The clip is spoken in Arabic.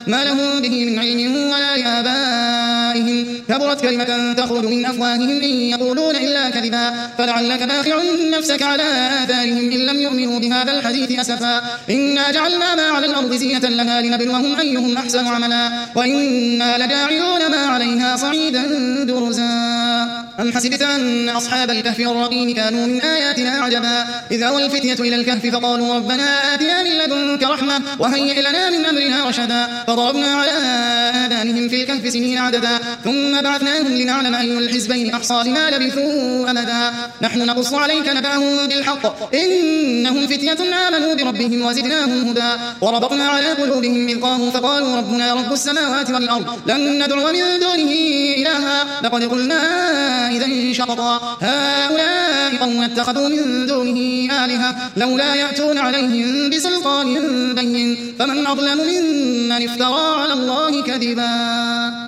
ما لهم به من علم ولا لآبائهم كبرت كلمة تخرج من أفواههم إن يقولون إلا كذبا فلعلك باخع نفسك على آثارهم إن لم يؤمنوا بهذا الحديث أسفا إنا جعلنا ما على الأرض زينة لها لنبلوهم أيهم أحسن عملا وإنا لجاعلون ما عليها صعيدا جرزا أم حسبت أن أصحاب الكهف والرقيم كانوا من آياتنا عجبا إذ أوى الفتية إلى الكهف فقالوا ربنا آتنا من لدنك رحمة وهيئ لنا من أمرنا رشدا فضربنا على آذانهم في الكهف سنين عددا ثم بعثناهم لنعلم أي الحزبين أحصى لما لبثوا أمدا نحن نقص عليك نبأهم بالحق إنهم فتية آمنوا بربهم وزدناهم هدى وربطنا على قلوبهم إذ قاموا فقالوا ربنا رب السماوات والأرض لن ندعو من دونه إلها لقد قلنا إذا شططا هؤلاء قوم اتخذوا من دونه آلهة لولا يأتون عليهم بسلطان بين فمن أظلم ممن افترى على الله كذبا.